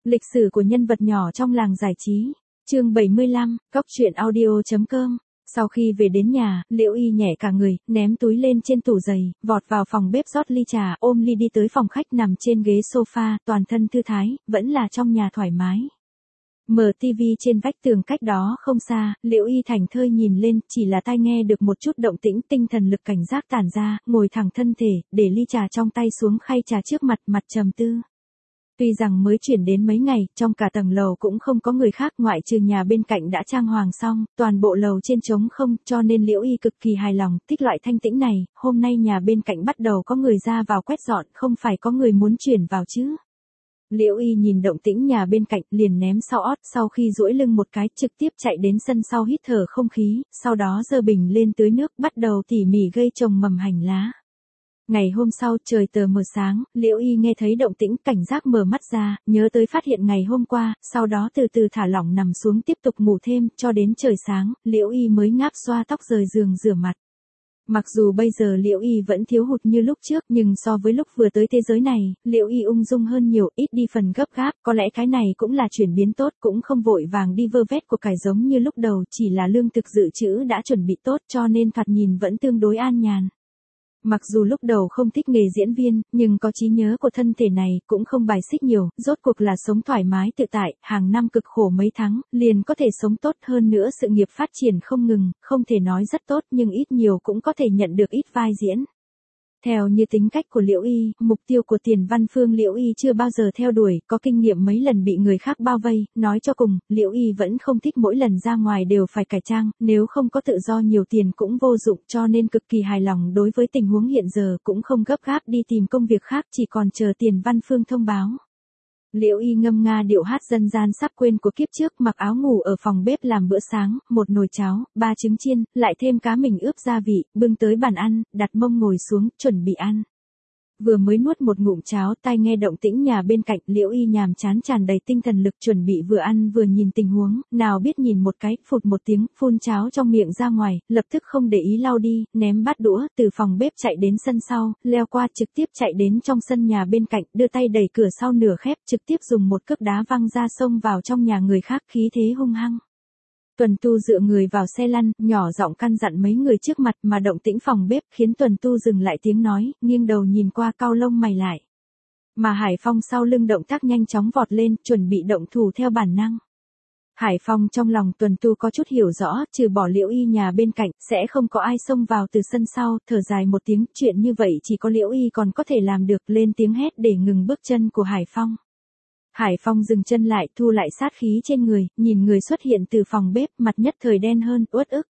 Lịch sử của nhân vật nhỏ trong làng giải trí. Chương 75, coctruyện.audio.com. Sau khi về đến nhà, Liễu Y nhẹ cả người, ném túi lên trên tủ giày, vọt vào phòng bếp rót ly trà, ôm ly đi tới phòng khách nằm trên ghế sofa, toàn thân thư thái, vẫn là trong nhà thoải mái. Mở tivi trên vách tường cách đó không xa, Liễu Y thảnh thơi nhìn lên, chỉ là tai nghe được một chút động tĩnh, tinh thần lực cảnh giác tản ra, ngồi thẳng thân thể, để ly trà trong tay xuống khay trà trước mặt, mặt trầm tư. Tuy rằng mới chuyển đến mấy ngày, trong cả tầng lầu cũng không có người khác ngoại trừ nhà bên cạnh đã trang hoàng xong, toàn bộ lầu trên trống không, cho nên Liễu Y cực kỳ hài lòng, thích loại thanh tĩnh này, hôm nay nhà bên cạnh bắt đầu có người ra vào quét dọn, không phải có người muốn chuyển vào chứ. Liễu Y nhìn động tĩnh nhà bên cạnh, liền ném sau ót, sau khi duỗi lưng một cái, trực tiếp chạy đến sân sau hít thở không khí, sau đó giơ bình lên tưới nước, bắt đầu tỉ mỉ gây trồng mầm hành lá. Ngày hôm sau, trời tờ mờ sáng, Liễu Y nghe thấy động tĩnh, cảnh giác mở mắt ra, nhớ tới phát hiện ngày hôm qua, sau đó từ từ thả lỏng nằm xuống tiếp tục ngủ thêm, cho đến trời sáng, Liễu Y mới ngáp xoa tóc rời giường rửa mặt. Mặc dù bây giờ Liễu Y vẫn thiếu hụt như lúc trước, nhưng so với lúc vừa tới thế giới này, Liễu Y ung dung hơn nhiều, ít đi phần gấp gáp, có lẽ cái này cũng là chuyển biến tốt, cũng không vội vàng đi vơ vét của cải giống như lúc đầu, chỉ là lương thực dự trữ đã chuẩn bị tốt, cho nên thoạt nhìn vẫn tương đối an nhàn. Mặc dù lúc đầu không thích nghề diễn viên, nhưng có trí nhớ của thân thể này, cũng không bài xích nhiều, rốt cuộc là sống thoải mái tự tại, hàng năm cực khổ mấy tháng, liền có thể sống tốt hơn nữa, sự nghiệp phát triển không ngừng, không thể nói rất tốt nhưng ít nhiều cũng có thể nhận được ít vai diễn. Theo như tính cách của Liễu Y, mục tiêu của Tiền Văn Phương Liễu Y chưa bao giờ theo đuổi, có kinh nghiệm mấy lần bị người khác bao vây, nói cho cùng, Liễu Y vẫn không thích mỗi lần ra ngoài đều phải cải trang, nếu không có tự do nhiều tiền cũng vô dụng, cho nên cực kỳ hài lòng đối với tình huống hiện giờ, cũng không gấp gáp đi tìm công việc khác, chỉ còn chờ Tiền Văn Phương thông báo. Liễu Y ngâm nga điệu hát dân gian sắp quên của kiếp trước, mặc áo ngủ ở phòng bếp làm bữa sáng, một nồi cháo, 3 trứng chiên, lại thêm cá mình ướp gia vị, bưng tới bàn ăn, đặt mông ngồi xuống, chuẩn bị ăn. Vừa mới nuốt một ngụm cháo, tai nghe động tĩnh nhà bên cạnh, Liễu Y nhàm chán tràn đầy tinh thần lực chuẩn bị vừa ăn vừa nhìn tình huống, nào biết nhìn một cái, phụt một tiếng, phun cháo trong miệng ra ngoài, lập tức không để ý lau đi, ném bát đũa, từ phòng bếp chạy đến sân sau, leo qua trực tiếp chạy đến trong sân nhà bên cạnh, đưa tay đẩy cửa sau nửa khép, trực tiếp dùng một cước đá văng ra xông vào trong nhà người khác, khí thế hung hăng. Tuần Tu dựa người vào xe lăn, nhỏ giọng căn dặn mấy người trước mặt, mà động tĩnh phòng bếp khiến Tuần Tu dừng lại tiếng nói, nghiêng đầu nhìn qua, cau lông mày lại. Mà Hải Phong sau lưng động tác nhanh chóng vọt lên, chuẩn bị động thủ theo bản năng. Hải Phong trong lòng Tuần Tu có chút hiểu rõ, trừ bỏ Liễu Y nhà bên cạnh, sẽ không có ai xông vào từ sân sau, thở dài một tiếng, chuyện như vậy chỉ có Liễu Y còn có thể làm được, lên tiếng hét để ngừng bước chân của Hải Phong. Hải Phong dừng chân lại, thu lại sát khí trên người, nhìn người xuất hiện từ phòng bếp, mặt nhất thời đen hơn, uất ức.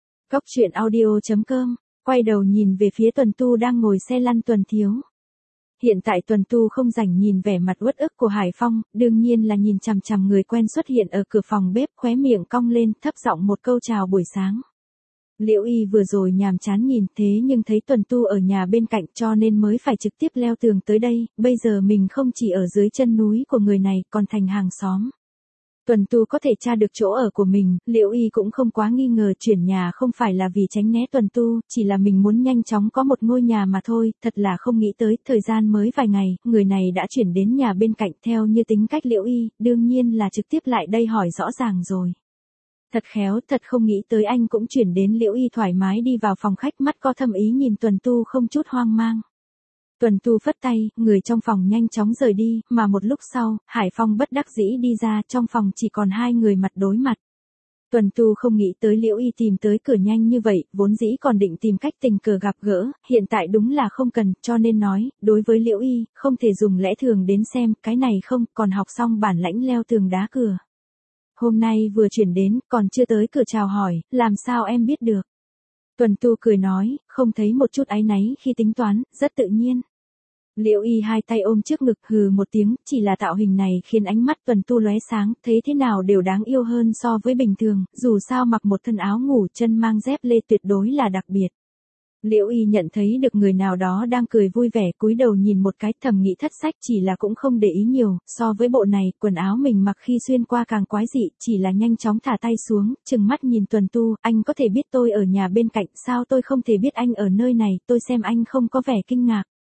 Coctruyện.audio.com, quay đầu nhìn về phía Tuần Tu đang ngồi xe lăn Tuần Thiếu. Hiện tại Tuần Tu không rảnh nhìn vẻ mặt uất ức của Hải Phong, đương nhiên là nhìn chằm chằm người quen xuất hiện ở cửa phòng bếp, khóe miệng cong lên, thấp giọng một câu chào buổi sáng. Liễu Y vừa rồi nhàm chán nhìn, thế nhưng thấy Tuần Tu ở nhà bên cạnh, cho nên mới phải trực tiếp leo tường tới đây, bây giờ mình không chỉ ở dưới chân núi của người này, còn thành hàng xóm. Tuần Tu có thể tra được chỗ ở của mình, Liễu Y cũng không quá nghi ngờ, chuyển nhà không phải là vì tránh né Tuần Tu, chỉ là mình muốn nhanh chóng có một ngôi nhà mà thôi, thật là không nghĩ tới, thời gian mới vài ngày, người này đã chuyển đến nhà bên cạnh, theo như tính cách Liễu Y, đương nhiên là trực tiếp lại đây hỏi rõ ràng rồi. Thật khéo, thật không nghĩ tới anh cũng chuyển đến. Liễu Y thoải mái đi vào phòng khách, mắt có thâm ý nhìn Tuần Tu không chút hoang mang. Tuần Tu phất tay, người trong phòng nhanh chóng rời đi, mà một lúc sau, Hải Phong bất đắc dĩ đi ra, trong phòng chỉ còn hai người mặt đối mặt. Tuần Tu không nghĩ tới Liễu Y tìm tới cửa nhanh như vậy, vốn dĩ còn định tìm cách tình cờ gặp gỡ, hiện tại đúng là không cần, cho nên nói, đối với Liễu Y, không thể dùng lẽ thường đến xem, cái này không, còn học xong bản lãnh leo tường đá cửa. Hôm nay vừa chuyển đến, còn chưa tới cửa chào hỏi, làm sao em biết được? Tuần Tu cười nói, không thấy một chút áy náy khi tính toán, rất tự nhiên. Liễu Y hai tay ôm trước ngực, hừ một tiếng, chỉ là tạo hình này khiến ánh mắt Tuần Tu lóe sáng, thấy thế nào đều đáng yêu hơn so với bình thường, dù sao mặc một thân áo ngủ, chân mang dép lê tuyệt đối là đặc biệt. Liễu Y nhận thấy được người nào đó đang cười vui vẻ, cúi đầu nhìn một cái, thầm nghĩ thất sách, chỉ là cũng không để ý nhiều, so với bộ này, quần áo mình mặc khi xuyên qua càng quái dị, chỉ là nhanh chóng thả tay xuống, chừng mắt nhìn Tuần Tu, anh có thể biết tôi ở nhà bên cạnh, sao tôi không thể biết anh ở nơi này, tôi xem anh không có vẻ kinh ngạc.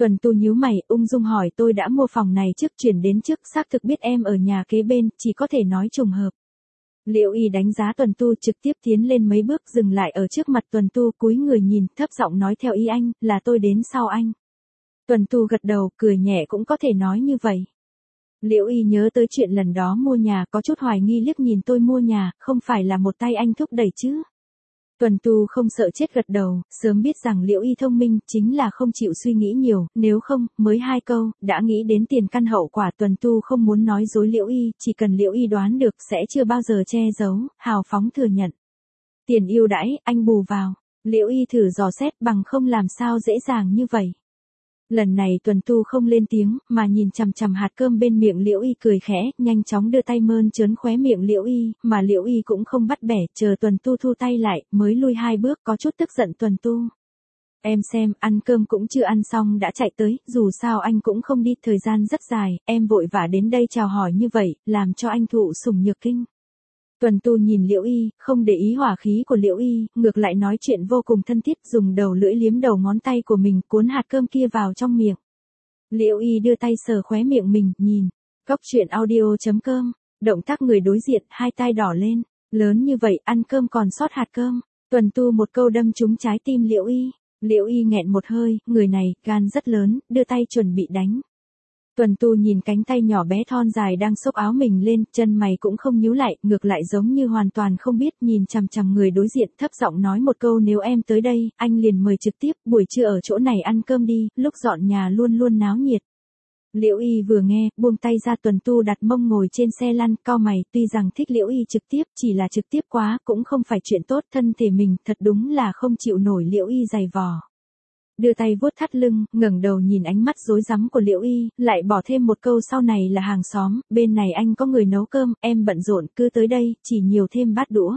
Tuần Tu nhíu mày, ung dung hỏi tôi đã mua phòng này trước chuyển đến trước, xác thực biết em ở nhà kế bên, chỉ có thể nói trùng hợp. Liễu Y đánh giá Tuần Tu trực tiếp tiến lên mấy bước dừng lại ở trước mặt Tuần Tu cúi người nhìn, thấp giọng nói theo ý anh, là tôi đến sau anh. Tuần Tu gật đầu, cười nhẹ cũng có thể nói như vậy. Liễu Y nhớ tới chuyện lần đó mua nhà có chút hoài nghi liếc nhìn tôi mua nhà, không phải là một tay anh thúc đẩy chứ. Tuần Tu không sợ chết gật đầu, sớm biết rằng Liễu Y thông minh chính là không chịu suy nghĩ nhiều, nếu không, mới 2 câu, đã nghĩ đến tiền căn hậu quả. Tuần Tu không muốn nói dối Liễu Y, chỉ cần Liễu Y đoán được sẽ chưa bao giờ che giấu, hào phóng thừa nhận. Tiền ưu đãi, anh bù vào. Liễu Y thử dò xét bằng không làm sao dễ dàng như vậy. Lần này Tuần Tu không lên tiếng, mà nhìn chằm chằm hạt cơm bên miệng Liễu Y cười khẽ, nhanh chóng đưa tay mơn trớn khóe miệng Liễu Y, mà Liễu Y cũng không bắt bẻ, chờ Tuần Tu thu tay lại, mới lui 2 bước có chút tức giận Tuần Tu. Em xem, ăn cơm cũng chưa ăn xong đã chạy tới, dù sao anh cũng không đi, thời gian rất dài, em vội vã đến đây chào hỏi như vậy, làm cho anh thụ sủng nhược kinh. Tuần Tu nhìn Liễu Y, không để ý hỏa khí của Liễu Y, ngược lại nói chuyện vô cùng thân thiết, dùng đầu lưỡi liếm đầu ngón tay của mình cuốn hạt cơm kia vào trong miệng. Liễu Y đưa tay sờ khóe miệng mình, nhìn. Cóc truyện audio.com, động tác người đối diện, hai tai đỏ lên, lớn như vậy ăn cơm còn sót hạt cơm. Tuần Tu một câu đâm trúng trái tim Liễu Y. Liễu Y nghẹn một hơi, người này, gan rất lớn, đưa tay chuẩn bị đánh. Tuần Tu nhìn cánh tay nhỏ bé thon dài đang xốc áo mình lên, chân mày cũng không nhíu lại, ngược lại giống như hoàn toàn không biết, nhìn chằm chằm người đối diện, thấp giọng nói một câu, nếu em tới đây, anh liền mời trực tiếp, buổi trưa ở chỗ này ăn cơm đi, lúc dọn nhà luôn luôn náo nhiệt. Liễu Y vừa nghe, buông tay ra. Tuần Tu đặt mông ngồi trên xe lăn, cau mày, tuy rằng thích Liễu Y trực tiếp, chỉ là trực tiếp quá, cũng không phải chuyện tốt, thân thể mình, thật đúng là không chịu nổi Liễu Y giày vò. Đưa tay vuốt thắt lưng, ngẩng đầu nhìn ánh mắt rối rắm của Liễu Y, lại bỏ thêm một câu, sau này là hàng xóm, bên này anh có người nấu cơm, em bận rộn, cứ tới đây, chỉ nhiều thêm bát đũa.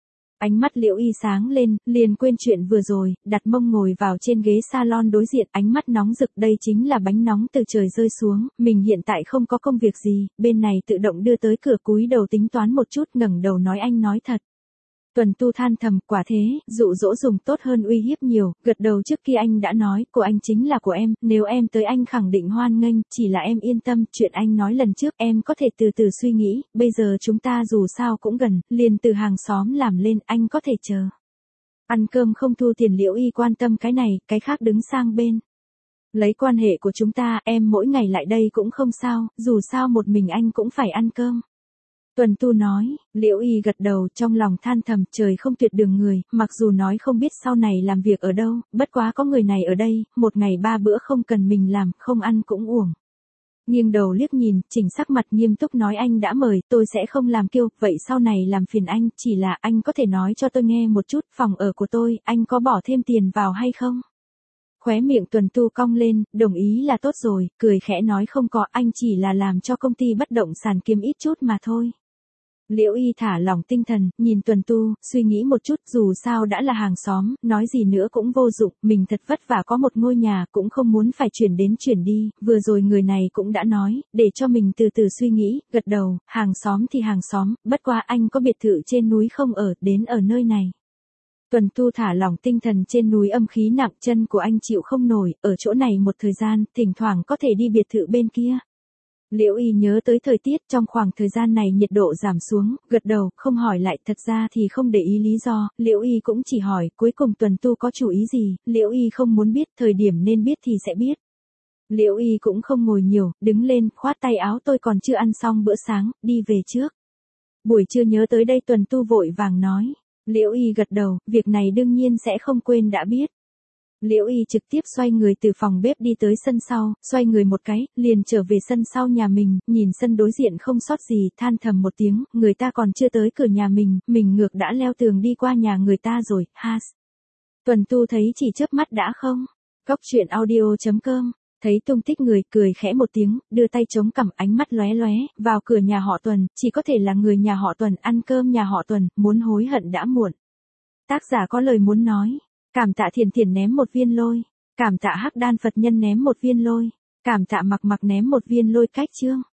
Ánh mắt Liễu Y sáng lên, liền quên chuyện vừa rồi, đặt mông ngồi vào trên ghế salon đối diện, ánh mắt nóng rực, đây chính là bánh nóng từ trời rơi xuống, mình hiện tại không có công việc gì, bên này tự động đưa tới cửa, cúi đầu tính toán một chút, ngẩng đầu nói anh nói thật. Tuần Tu than thầm, quả thế, dụ dỗ dùng tốt hơn uy hiếp nhiều, gật đầu, trước kia anh đã nói, của anh chính là của em, nếu em tới anh khẳng định hoan nghênh, chỉ là em yên tâm, chuyện anh nói lần trước em có thể từ từ suy nghĩ, bây giờ chúng ta dù sao cũng gần, liền từ hàng xóm làm lên, anh có thể chờ. Ăn cơm không thu tiền. Liễu Y quan tâm cái này, cái khác đứng sang bên. Lấy quan hệ của chúng ta, em mỗi ngày lại đây cũng không sao, dù sao một mình anh cũng phải ăn cơm. Tuần Tu nói. Liễu Y gật đầu, trong lòng than thầm, trời không tuyệt đường người, mặc dù nói không biết sau này làm việc ở đâu, bất quá có người này ở đây, một ngày 3 bữa không cần mình làm, không ăn cũng uổng. Nghiêng đầu liếc nhìn, chỉnh sắc mặt nghiêm túc nói, anh đã mời, tôi sẽ không làm kiêu, vậy sau này làm phiền anh, chỉ là anh có thể nói cho tôi nghe một chút, phòng ở của tôi, anh có bỏ thêm tiền vào hay không? Khóe miệng Tuần Tu cong lên, đồng ý là tốt rồi, cười khẽ nói không có, anh chỉ là làm cho công ty bất động sản kiếm ít chút mà thôi. Liễu Y thả lỏng tinh thần, nhìn Tuần Tu, suy nghĩ một chút, dù sao đã là hàng xóm, nói gì nữa cũng vô dụng, mình thật vất vả có một ngôi nhà, cũng không muốn phải chuyển đến chuyển đi, vừa rồi người này cũng đã nói, để cho mình từ từ suy nghĩ, gật đầu, hàng xóm thì hàng xóm, bất quá anh có biệt thự trên núi không ở, đến ở nơi này. Tuần Tu thả lỏng tinh thần, trên núi âm khí nặng, chân của anh chịu không nổi, ở chỗ này một thời gian, thỉnh thoảng có thể đi biệt thự bên kia. Liễu Y nhớ tới thời tiết, trong khoảng thời gian này nhiệt độ giảm xuống, gật đầu, không hỏi lại, thật ra thì không để ý lý do, Liễu Y cũng chỉ hỏi, cuối cùng Tuần Tu có chủ ý gì, Liễu Y không muốn biết, thời điểm nên biết thì sẽ biết. Liễu Y cũng không ngồi nhiều, đứng lên, khoát tay áo, tôi còn chưa ăn xong bữa sáng, đi về trước. Buổi trưa nhớ tới đây. Tuần Tu vội vàng nói. Liễu Y gật đầu, việc này đương nhiên sẽ không quên đã biết. Liễu Y trực tiếp xoay người từ phòng bếp đi tới sân sau, xoay người một cái, liền trở về sân sau nhà mình, nhìn sân đối diện không sót gì, than thầm một tiếng, người ta còn chưa tới cửa nhà mình ngược đã leo tường đi qua nhà người ta rồi, has. Tuần Tu thấy chỉ chớp mắt đã không. Cóc truyện audio.com, thấy tung tích người, cười khẽ một tiếng, đưa tay chống cằm, ánh mắt lóe lóe, vào cửa nhà họ Tuần, chỉ có thể là người nhà họ Tuần, ăn cơm nhà họ Tuần, muốn hối hận đã muộn. Tác giả có lời muốn nói. Cảm tạ Thiền Thiền ném một viên lôi. Cảm tạ Hắc Đan Phật Nhân ném một viên lôi. Cảm tạ Mặc Mặc ném một viên lôi cách chương.